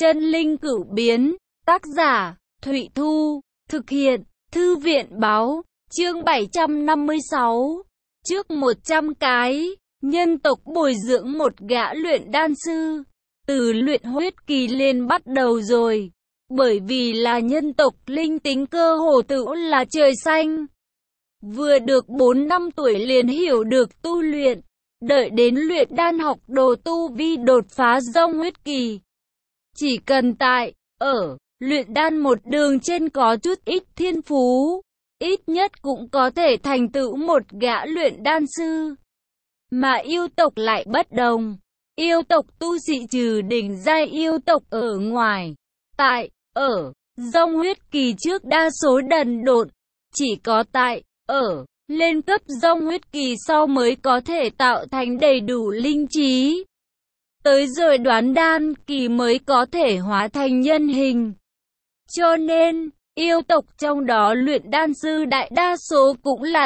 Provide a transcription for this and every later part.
Chân linh cửu biến, tác giả, Thụy Thu, thực hiện, Thư viện báo, chương 756, trước 100 cái, nhân tộc bồi dưỡng một gã luyện đan sư, từ luyện huyết kỳ lên bắt đầu rồi, bởi vì là nhân tộc linh tính cơ hồ tự là trời xanh. Vừa được 4 năm tuổi liền hiểu được tu luyện, đợi đến luyện đan học đồ tu vi đột phá dông huyết kỳ. Chỉ cần luyện đan một đường trên có chút ít thiên phú, ít nhất cũng có thể thành tựu một gã luyện đan sư. Mà yêu tộc lại bất đồng, yêu tộc tu sĩ trừ đỉnh giai yêu tộc ở ngoài, dông huyết kỳ trước đa số đần độn, chỉ có lên cấp dông huyết kỳ sau mới có thể tạo thành đầy đủ linh trí. Tới rồi đoán đan kỳ mới có thể hóa thành nhân hình. Cho nên, yêu tộc trong đó luyện đan sư đại đa số cũng là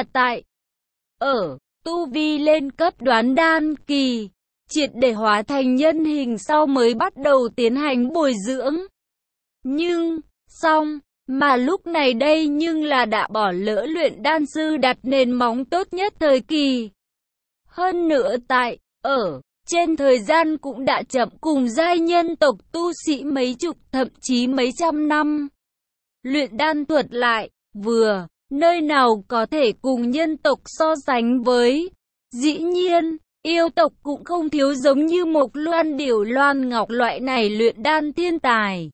tu vi lên cấp đoán đan kỳ, triệt để hóa thành nhân hình sau mới bắt đầu tiến hành bồi dưỡng. Mà lúc này đây nhưng là đã bỏ lỡ luyện đan sư đặt nền móng tốt nhất thời kỳ. Hơn nữa trên thời gian cũng đã chậm cùng giai nhân tộc tu sĩ mấy chục thậm chí mấy trăm năm. Luyện đan thuật lại, nơi nào có thể cùng nhân tộc so sánh với. Dĩ nhiên, yêu tộc cũng không thiếu giống như Mộc Loan Điểu Loan Ngọc loại này luyện đan thiên tài.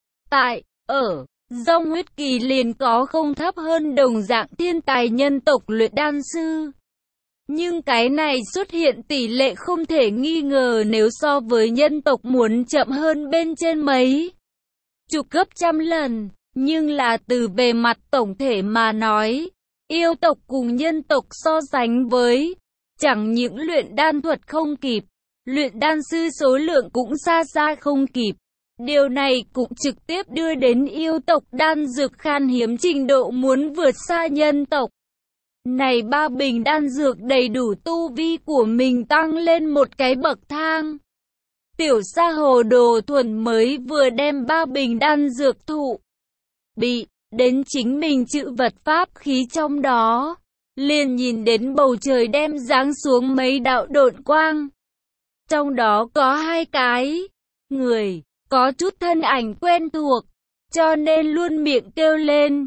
Dông huyết kỳ liền có không thấp hơn đồng dạng thiên tài nhân tộc luyện đan sư. Nhưng cái này xuất hiện tỷ lệ không thể nghi ngờ nếu so với nhân tộc muốn chậm hơn bên trên mấy chục gấp trăm lần. Nhưng là từ bề mặt tổng thể mà nói, yêu tộc cùng nhân tộc so sánh với, chẳng những luyện đan thuật không kịp, luyện đan sư số lượng cũng xa xa không kịp. Điều này cũng trực tiếp đưa đến yêu tộc đan dược khan hiếm trình độ muốn vượt xa nhân tộc. Này 3 bình đan dược đầy đủ tu vi của mình tăng lên một cái bậc thang. Tiểu Sa Hồ Đồ Thuần mới vừa đem 3 bình đan dược thụ bị đến chính mình chữ vật pháp khí trong đó, liền nhìn đến bầu trời đem giáng xuống mấy đạo độn quang. Trong đó có 2 cái người có chút thân ảnh quen thuộc, cho nên luôn miệng kêu lên,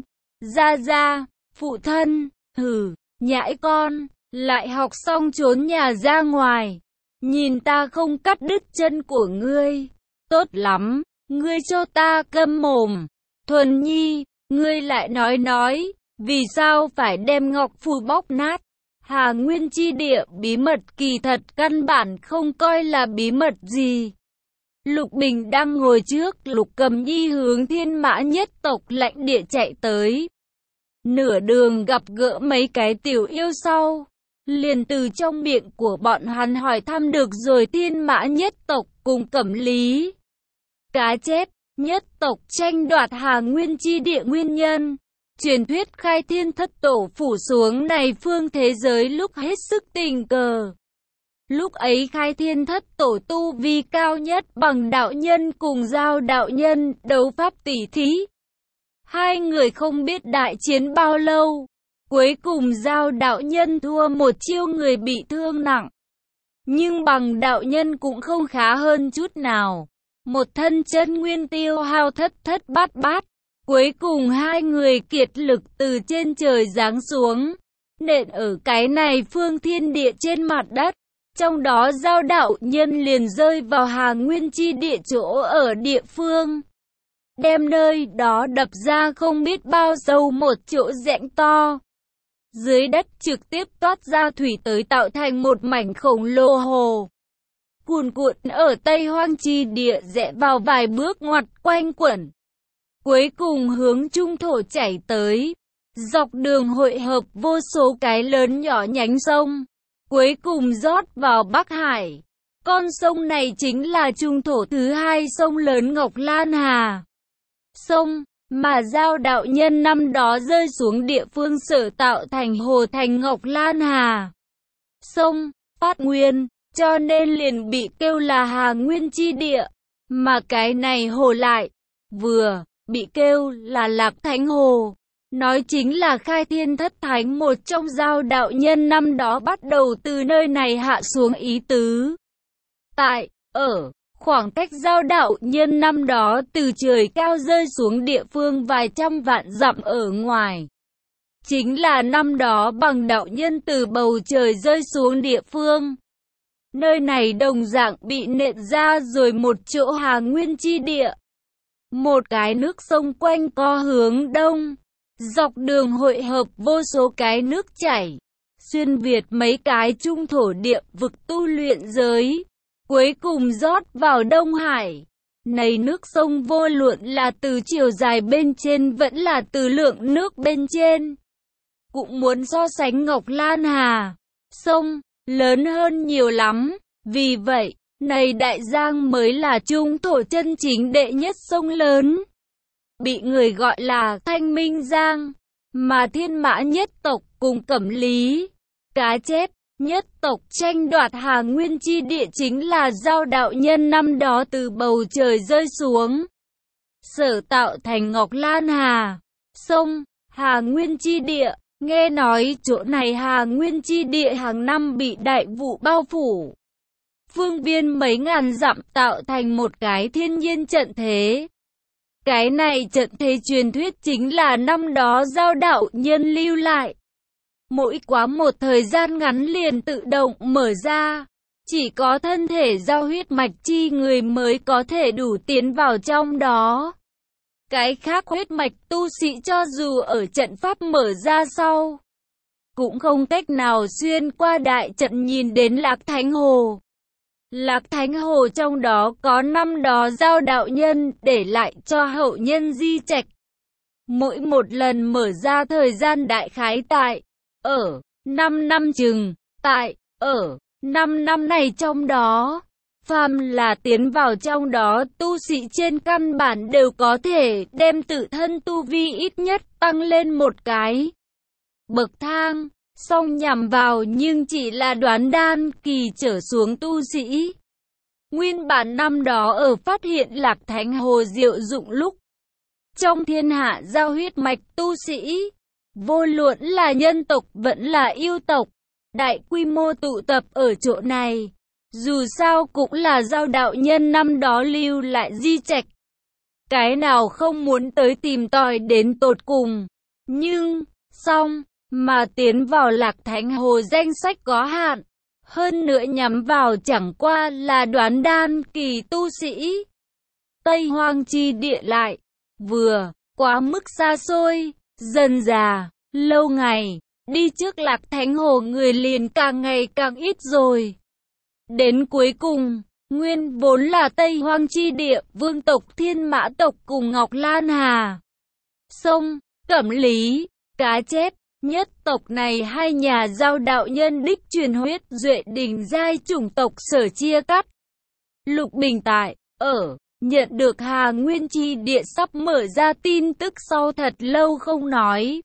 ra, phụ thân, nhãi con, lại học xong trốn nhà ra ngoài, nhìn ta không cắt đứt chân của ngươi, tốt lắm, ngươi cho ta câm mồm, Thuần Nhi, ngươi lại nói, vì sao phải đem ngọc phù bóc nát, Hà Nguyên chi địa bí mật kỳ thật căn bản không coi là bí mật gì. Lục Bình đang ngồi trước Lục Cầm Nhi hướng Thiên Mã nhất tộc lãnh địa chạy tới. Nửa đường gặp gỡ mấy cái tiểu yêu sau, liền từ trong miệng của bọn hắn hỏi thăm được rồi Thiên Mã nhất tộc cùng Cẩm Lý Cá Chép nhất tộc tranh đoạt Hà Nguyên chi địa nguyên nhân. Truyền thuyết khai thiên thất tổ phủ xuống này phương thế giới lúc hết sức tình cờ. Lúc ấy khai thiên thất tổ tu vi cao nhất bằng đạo nhân cùng Giao đạo nhân đấu pháp tỉ thí. 2 người không biết đại chiến bao lâu. Cuối cùng Giao đạo nhân thua một chiêu người bị thương nặng. Nhưng bằng đạo nhân cũng không khá hơn chút nào. Một thân chân nguyên tiêu hao thất bát bát. Cuối cùng 2 người kiệt lực từ trên trời giáng xuống, nện ở cái này phương thiên địa trên mặt đất. Trong đó Giao đạo nhân liền rơi vào Hà Nguyên chi địa chỗ ở địa phương, đem nơi đó đập ra không biết bao sâu một chỗ rãnh to. Dưới đất trực tiếp toát ra thủy tới tạo thành một mảnh khổng lồ hồ. Cuồn cuộn ở Tây Hoang chi địa rẽ vào vài bước ngoặt quanh quẩn. Cuối cùng hướng trung thổ chảy tới. Dọc đường hội hợp vô số cái lớn nhỏ nhánh sông. Cuối cùng rót vào Bắc Hải. Con sông này chính là trung thổ thứ 2 sông lớn Ngọc Lan Hà. Sông mà Giao đạo nhân năm đó rơi xuống địa phương sở tạo thành hồ thành Ngọc Lan Hà. Sông phát nguyên, cho nên liền bị kêu là Hà Nguyên chi địa. Mà cái này hồ lại, vừa, bị kêu là Lạc Thánh Hồ. Nói chính là Khai Thiên Thất Thánh, một trong giao đạo nhân năm đó bắt đầu từ nơi này hạ xuống ý tứ. Tại, ở, khoảng cách giao đạo nhân năm đó từ trời cao rơi xuống địa phương vài trăm vạn dặm ở ngoài. Chính là năm đó bằng đạo nhân từ bầu trời rơi xuống địa phương. Nơi này đồng dạng bị nện ra rồi một chỗ Hà Nguyên chi địa. Một cái nước sông quanh co hướng đông. Dọc đường hội hợp vô số cái nước chảy. Xuyên việt mấy cái trung thổ địa vực tu luyện giới. Cuối cùng rót vào Đông Hải. Này nước sông vô luận là từ chiều dài bên trên vẫn là từ lượng nước bên trên. Cũng muốn so sánh Ngọc Lan Hà. Sông, lớn hơn nhiều lắm. Vì vậy, này Đại Giang mới là trung thổ chân chính đệ nhất sông lớn. Bị người gọi là Thanh Minh Giang. Mà Thiên Mã nhất tộc cùng Cẩm Lý, Cá Chép nhất tộc tranh đoạt Hà Nguyên chi địa chính là giao đạo nhân năm đó từ bầu trời rơi xuống. Sở tạo thành Ngọc Lan Hà, sông, Hà Nguyên chi địa. Nghe nói chỗ này Hà Nguyên chi địa hàng năm bị đại vụ bao phủ. Phương viên mấy ngàn dặm tạo thành một cái thiên nhiên trận thế. Cái này trận thế truyền thuyết chính là năm đó giao đạo nhân lưu lại. Mỗi quá một thời gian ngắn liền tự động mở ra. Chỉ có thân thể giao huyết mạch chi người mới có thể đủ tiến vào trong đó. Cái khác huyết mạch tu sĩ cho dù ở trận pháp mở ra sau, cũng không cách nào xuyên qua đại trận nhìn đến Lạc Thánh Hồ. Lạc Thánh Hồ trong đó có năm đó giao đạo nhân để lại cho hậu nhân di trạch. Mỗi một lần mở ra thời gian đại khái tại, ở, 5 năm chừng, tại, ở, 5 năm này trong đó. Phàm là tiến vào trong đó tu sĩ trên căn bản đều có thể đem tự thân tu vi ít nhất tăng lên một cái bậc thang. Song nhằm vào nhưng chỉ là đoán đan kỳ trở xuống tu sĩ. Nguyên bản năm đó ở phát hiện Lạc Thánh Hồ diệu dụng lúc, trong thiên hạ giao huyết mạch tu sĩ, vô luận là nhân tộc vẫn là yêu tộc, đại quy mô tụ tập ở chỗ này. Dù sao cũng là giao đạo nhân năm đó lưu lại di trạch. Cái nào không muốn tới tìm tòi đến tột cùng. Nhưng, xong, mà tiến vào Lạc Thánh Hồ danh sách có hạn. Hơn nữa nhắm vào chẳng qua là đoán đan kỳ tu sĩ. Tây Hoang chi địa lại, vừa, quá mức xa xôi, dần dà, lâu ngày, đi trước Lạc Thánh Hồ người liền càng ngày càng ít rồi. Đến cuối cùng, nguyên vốn là Tây Hoang chi địa, vương tộc Thiên Mã tộc cùng Ngọc Lan Hà, sông, Cẩm Lý, Cá Chép, nhất tộc này hai nhà giao đạo nhân đích truyền huyết duệ đình giai chủng tộc sở chia cắt. Lục Bình tại, ở, nhận được Hà Nguyên chi địa sắp mở ra tin tức sau thật lâu không nói.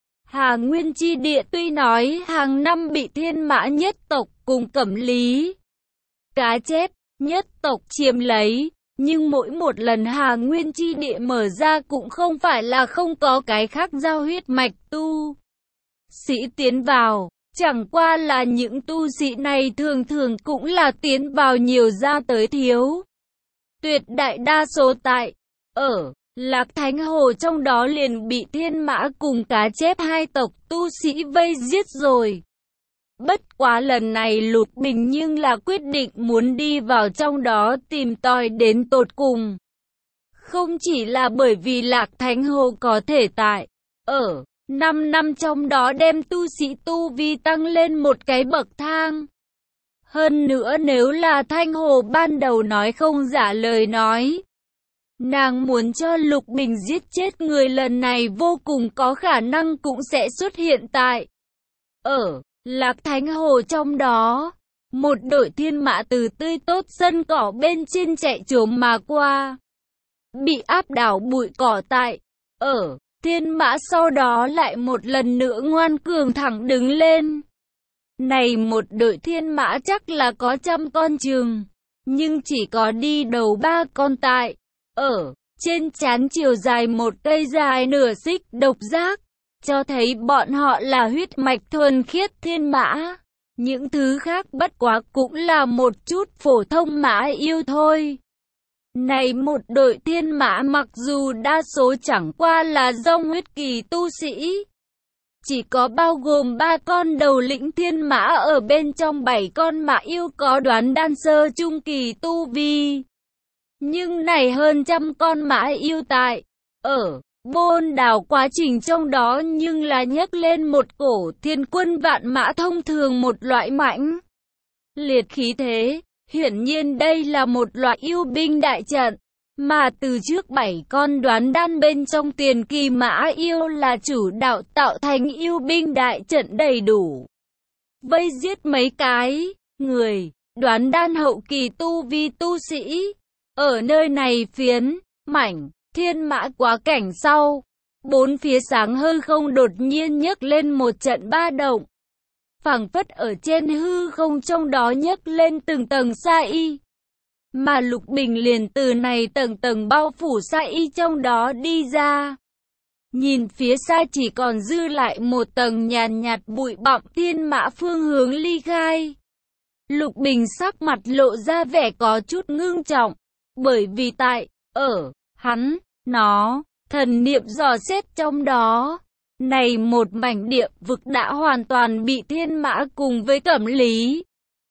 Hà Nguyên chi địa tuy nói hàng năm bị Thiên Mã nhất tộc cùng Cẩm Lý, Cá Chép, nhất tộc chiếm lấy, nhưng mỗi một lần Hà Nguyên chi địa mở ra cũng không phải là không có cái khác giao huyết mạch tu sĩ tiến vào, chẳng qua là những tu sĩ này thường thường cũng là tiến vào nhiều ra tới thiếu. Tuyệt đại đa số tại, ở, Lạc Thánh Hồ trong đó liền bị Thiên Mã cùng Cá Chép hai tộc tu sĩ vây giết rồi. Bất quá lần này Lục Bình nhưng là quyết định muốn đi vào trong đó tìm tòi đến tột cùng. Không chỉ là bởi vì Lạc Thánh Hồ có thể tại, ở, 5 năm trong đó đem tu sĩ tu vi tăng lên một cái bậc thang. Hơn nữa nếu là Thanh Hồ ban đầu nói không giả lời nói, nàng muốn cho Lục Bình giết chết người lần này vô cùng có khả năng cũng sẽ xuất hiện tại, ở, Lạc Thánh Hồ trong đó. Một đội Thiên Mã từ tươi tốt sân cỏ bên trên chạy trồm mà qua, bị áp đảo bụi cỏ tại, ở, Thiên Mã sau đó lại một lần nữa ngoan cường thẳng đứng lên. Này một đội Thiên Mã chắc là có 100 con chừng, nhưng chỉ có đi đầu 3 con tại, ở, trên trán chiều dài một cây dài nửa xích độc giác, cho thấy bọn họ là huyết mạch thuần khiết thiên mã. Những thứ khác bất quá cũng là một chút phổ thông mã yêu thôi. Này một đội thiên mã mặc dù đa số chẳng qua là dòng huyết kỳ tu sĩ, chỉ có bao gồm 3 con đầu lĩnh thiên mã ở bên trong 7 con mã yêu có đoán đan sơ trung kỳ tu vi. Nhưng này hơn trăm con mã yêu tại, ở, Bôn Đảo quá trình trong đó nhưng là nhấc lên một cổ thiên quân vạn mã thông thường một loại mãnh liệt khí thế. Hiển nhiên đây là một loại yêu binh đại trận, mà từ trước 7 con đoán đan bên trong tiền kỳ mã yêu là chủ đạo tạo thành yêu binh đại trận đầy đủ. Vây giết mấy cái người đoán đan hậu kỳ tu vi tu sĩ. Ở nơi này phiến mảnh thiên mã quá cảnh sau, bốn phía sáng hư không đột nhiên nhấc lên một trận ba động. Phảng phất ở trên hư không trong đó nhấc lên từng tầng sa y. Mà Lục Bình liền từ này tầng tầng bao phủ sa y trong đó đi ra. Nhìn phía xa chỉ còn dư lại một tầng nhàn nhạt bụi bặm thiên mã phương hướng ly khai. Lục Bình sắc mặt lộ ra vẻ có chút ngưng trọng, bởi vì tại, ở, hắn, nó, thần niệm dò xét trong đó. Này một mảnh địa vực đã hoàn toàn bị thiên mã cùng với Cẩm Lý,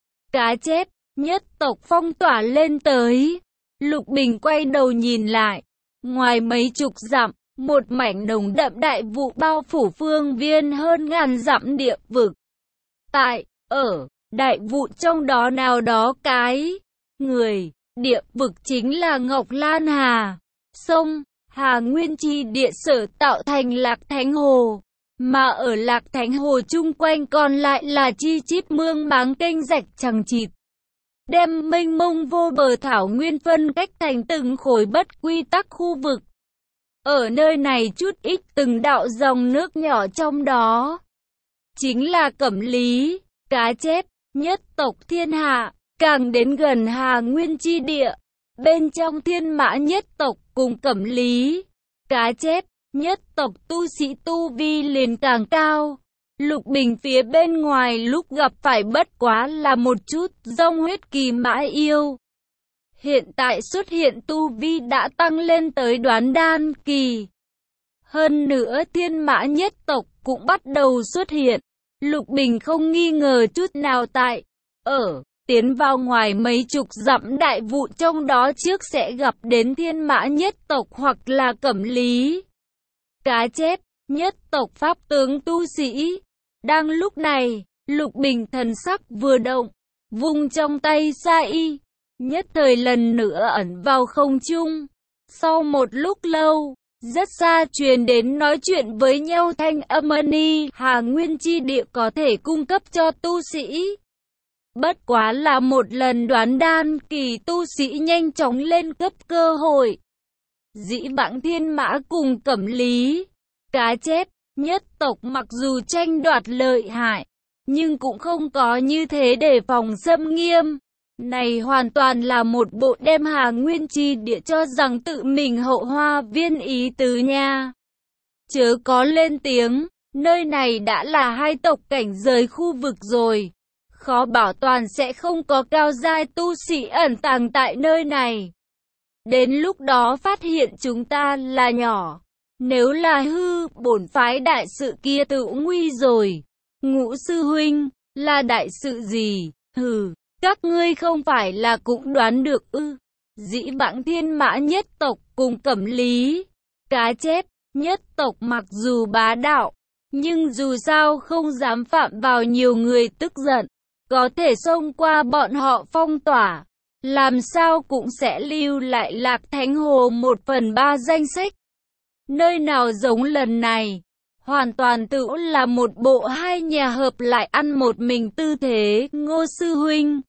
Cá Chép, nhất tộc phong tỏa lên tới. Lục Bình quay đầu nhìn lại, ngoài mấy chục dặm, một mảnh nồng đậm đại vụ bao phủ phương viên hơn ngàn dặm địa vực. Tại, ở, đại vụ trong đó nào đó cái, người, địa vực chính là Ngọc Lan Hà, sông Hà Nguyên chi địa sở tạo thành Lạc Thánh Hồ, mà ở Lạc Thánh Hồ chung quanh còn lại là chi chít mương máng kênh rạch chằng chịt, đem mênh mông vô bờ thảo nguyên phân cách thành từng khối bất quy tắc khu vực. Ở nơi này chút ít từng đạo dòng nước nhỏ trong đó, chính là Cẩm Lý, Cá Chép, nhất tộc thiên hạ, càng đến gần Hà Nguyên chi địa. Bên trong thiên mã nhất tộc cùng Cẩm Lý, Cá Chép, nhất tộc tu sĩ tu vi liền càng cao. Lục Bình phía bên ngoài lúc gặp phải bất quá là một chút dòng huyết kỳ mã yêu. Hiện tại xuất hiện tu vi đã tăng lên tới đoán đan kỳ. Hơn nữa thiên mã nhất tộc cũng bắt đầu xuất hiện. Lục Bình không nghi ngờ chút nào tại, ở, tiến vào ngoài mấy chục dặm đại vụ trong đó trước sẽ gặp đến thiên mã nhất tộc hoặc là Cẩm Lý, Cá Chép, nhất tộc pháp tướng tu sĩ. Đang lúc này, Lục Bình thần sắc vừa động, vung trong tay sa y, nhất thời lần nữa ẩn vào không trung. Sau một lúc lâu, rất xa truyền đến nói chuyện với nhau thanh âm ni Hà Nguyên chi địa có thể cung cấp cho tu sĩ. Bất quá là một lần đoán đan kỳ tu sĩ nhanh chóng lên cấp cơ hội. Dĩ vãng thiên mã cùng Cẩm Lý, Cá Chép, nhất tộc mặc dù tranh đoạt lợi hại, nhưng cũng không có như thế để phòng xâm nghiêm. Này hoàn toàn là một bộ đem Hà Nguyên chi địa cho rằng tự mình hậu hoa viên ý tứ nha. Chớ có lên tiếng, nơi này đã là hai tộc cảnh giới khu vực rồi. Khó bảo toàn sẽ không có cao giai tu sĩ ẩn tàng tại nơi này. Đến lúc đó phát hiện chúng ta là nhỏ. Nếu là hư, bổn phái đại sự kia tự nguy rồi. Ngũ sư huynh, là đại sự gì? Hừ, các ngươi không phải là cũng đoán được ư? Dĩ vãng thiên mã nhất tộc cùng Cẩm Lý, Cá Chép, nhất tộc mặc dù bá đạo, nhưng dù sao không dám phạm vào nhiều người tức giận. Có thể xông qua bọn họ phong tỏa, làm sao cũng sẽ lưu lại Lạc Thánh Hồ 1/3 danh sách. Nơi nào giống lần này, hoàn toàn tự là một bộ hai nhà hợp lại ăn một mình tư thế. Ngô sư huynh,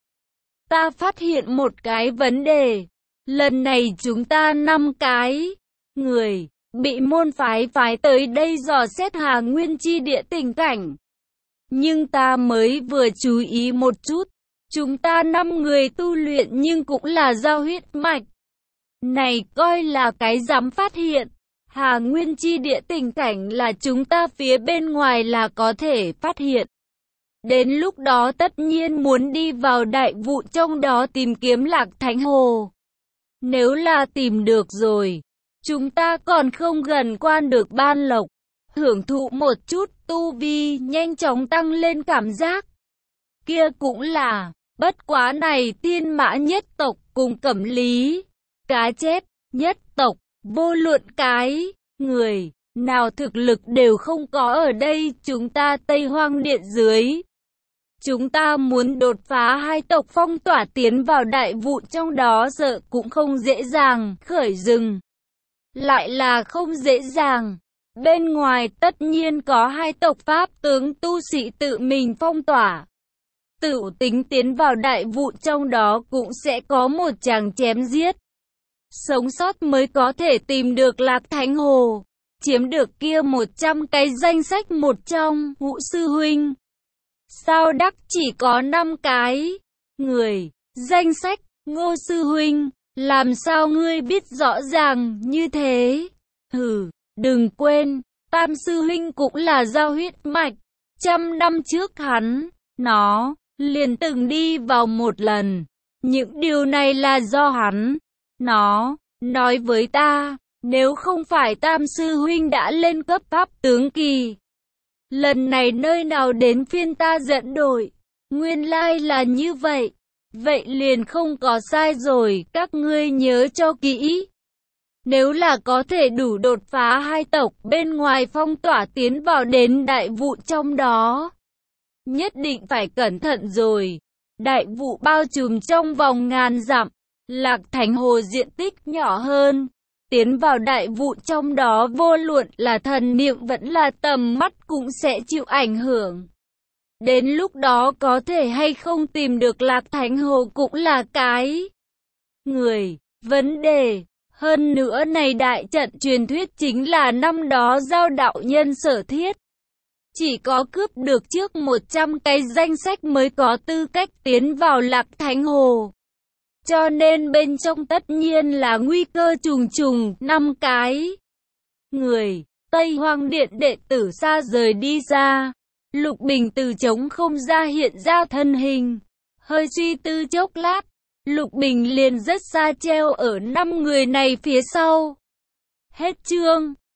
ta phát hiện một cái vấn đề. Lần này chúng ta 5 cái người bị môn phái phái tới đây dò xét Hà Nguyên chi địa tình cảnh. Nhưng ta mới vừa chú ý một chút, Chúng ta 5 người tu luyện nhưng cũng là giao huyết mạch. Này coi là cái dám phát hiện. Hà Nguyên chi địa tình cảnh là chúng ta phía bên ngoài là có thể phát hiện. Đến lúc đó tất nhiên muốn đi vào đại vụ trong đó tìm kiếm Lạc Thánh Hồ. Nếu là tìm được rồi, chúng ta còn không gần quan được ban lộc. Hưởng thụ một chút tu vi nhanh chóng tăng lên cảm giác. Kia cũng là, bất quá này tiên mã nhất tộc cùng Cẩm Lý, cá chép, nhất tộc, vô luận cái, người, nào thực lực đều không có ở đây chúng ta Tây Hoang Điện dưới. Chúng ta muốn đột phá hai tộc phong tỏa tiến vào đại vụ trong đó sợ cũng không dễ dàng, khởi rừng. Lại là không dễ dàng. Bên ngoài tất nhiên có hai tộc pháp tướng tu sĩ tự mình phong tỏa. Tự tính tiến vào đại vụ trong đó cũng sẽ có một chàng chém giết. Sống sót mới có thể tìm được Lạc Thánh Hồ. Chiếm được kia 100 cái danh sách một trong, Ngũ sư huynh. Sao đắc chỉ có 5 cái người, danh sách, Ngô sư huynh, làm sao ngươi biết rõ ràng như thế? Hừ, đừng quên, Tam sư huynh cũng là giao huyết mạch, 100 năm trước nó liền từng đi vào một lần. Những điều này là do nó nói với ta, nếu không phải Tam sư huynh đã lên cấp pháp tướng kỳ. Lần này nơi nào đến phiên ta dẫn đội, nguyên lai là như vậy. Vậy liền không có sai rồi, các ngươi nhớ cho kỹ. Nếu là có thể đủ đột phá hai tộc bên ngoài phong tỏa tiến vào đến đại vụ trong đó. Nhất định phải cẩn thận rồi. Đại vụ bao trùm trong vòng ngàn dặm, Lạc Thánh Hồ diện tích nhỏ hơn. Tiến vào đại vụ trong đó vô luận là thần niệm vẫn là tầm mắt cũng sẽ chịu ảnh hưởng. Đến lúc đó có thể hay không tìm được Lạc Thánh Hồ cũng là cái vấn đề. Hơn nữa này đại trận truyền thuyết chính là năm đó Giao đạo nhân sở thiết. Chỉ có cướp được trước 100 cái danh sách mới có tư cách tiến vào Lạc Thánh Hồ. Cho nên bên trong tất nhiên là nguy cơ trùng trùng, 5 cái Tây Hoang Điện đệ tử xa rời đi ra. Lục Bình từ trống không ra hiện ra thân hình. Hơi suy tư chốc lát, Lục Bình liền rất xa treo ở 5 người này phía sau. Hết chương.